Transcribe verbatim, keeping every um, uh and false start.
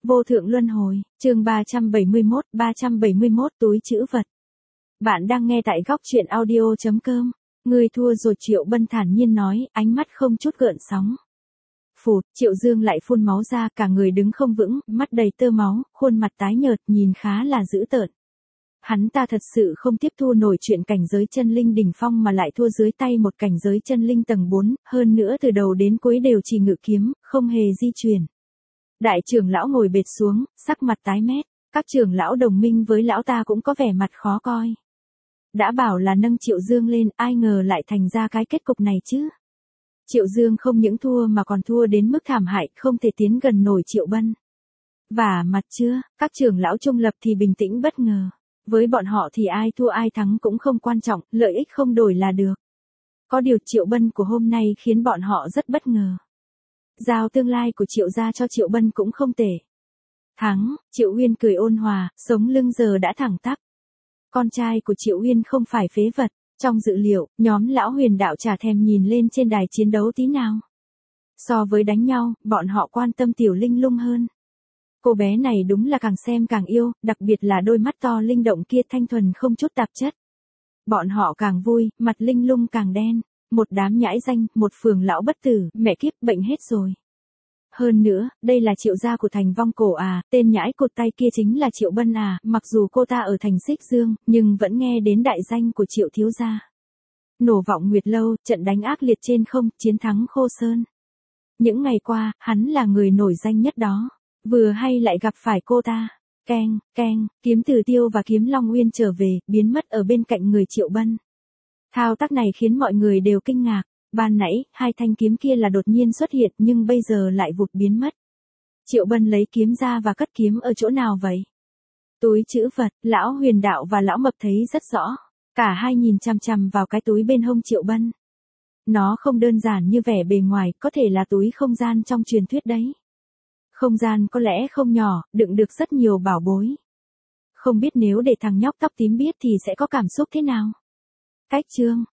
Vô thượng luân hồi, chương ba trăm bảy mươi mốt, ba trăm bảy mươi mốt túi trữ vật. Bạn đang nghe tại góc truyện audio chấm com. Ngươi thua rồi, Triệu Bân thản nhiên nói, ánh mắt không chút gợn sóng. Phụt, Triệu Dương lại phun máu ra, cả người đứng không vững, mắt đầy tơ máu, khuôn mặt tái nhợt, nhìn khá là dữ tợn. Hắn ta thật sự không tiếp thu nổi chuyện cảnh giới chân linh đỉnh phong mà lại thua dưới tay một cảnh giới chân linh tầng bốn, hơn nữa từ đầu đến cuối đều chỉ ngự kiếm, không hề di chuyển. Đại trưởng lão ngồi bệt xuống, sắc mặt tái mét, các trưởng lão đồng minh với lão ta cũng có vẻ mặt khó coi. Đã bảo là nâng Triệu Dương lên, ai ngờ lại thành ra cái kết cục này chứ. Triệu Dương không những thua mà còn thua đến mức thảm hại, không thể tiến gần nổi Triệu Bân. Vả mặt chưa, các trưởng lão trung lập thì bình tĩnh bất ngờ. Với bọn họ thì ai thua ai thắng cũng không quan trọng, lợi ích không đổi là được. Có điều Triệu Bân của hôm nay khiến bọn họ rất bất ngờ. Giao tương lai của Triệu gia cho Triệu Bân cũng không tệ. Thắng, Triệu Uyên cười ôn hòa, sống lưng giờ đã thẳng tắp. Con trai của Triệu Uyên không phải phế vật, trong dự liệu, nhóm lão huyền đạo chả thèm nhìn lên trên đài chiến đấu tí nào. So với đánh nhau, bọn họ quan tâm Tiểu Linh Lung hơn. Cô bé này đúng là càng xem càng yêu, đặc biệt là đôi mắt to linh động kia thanh thuần không chút tạp chất. Bọn họ càng vui, mặt Linh Lung càng đen. Một đám nhãi danh, một phường lão bất tử, mẹ kiếp bệnh hết rồi. Hơn nữa, đây là Triệu gia của thành Vong Cổ à, tên nhãi cột tay kia chính là Triệu Bân à, mặc dù cô ta ở thành Xích Dương, nhưng vẫn nghe đến đại danh của Triệu thiếu gia. Nổ vọng Nguyệt Lâu, trận đánh ác liệt trên không, chiến thắng Khô Sơn. Những ngày qua, hắn là người nổi danh nhất đó. Vừa hay lại gặp phải cô ta. Keng, keng, kiếm Tử Tiêu và kiếm Long Uyên trở về, biến mất ở bên cạnh người Triệu Bân. Thao tác này khiến mọi người đều kinh ngạc. Ban nãy, hai thanh kiếm kia là đột nhiên xuất hiện nhưng bây giờ lại vụt biến mất. Triệu Bân lấy kiếm ra và cất kiếm ở chỗ nào vậy? Túi trữ vật, lão huyền đạo và lão mập thấy rất rõ. Cả hai nhìn chằm chằm vào cái túi bên hông Triệu Bân. Nó không đơn giản như vẻ bề ngoài, có thể là túi không gian trong truyền thuyết đấy. Không gian có lẽ không nhỏ, đựng được rất nhiều bảo bối. Không biết nếu để thằng nhóc tóc tím biết thì sẽ có cảm xúc thế nào? Cách chương,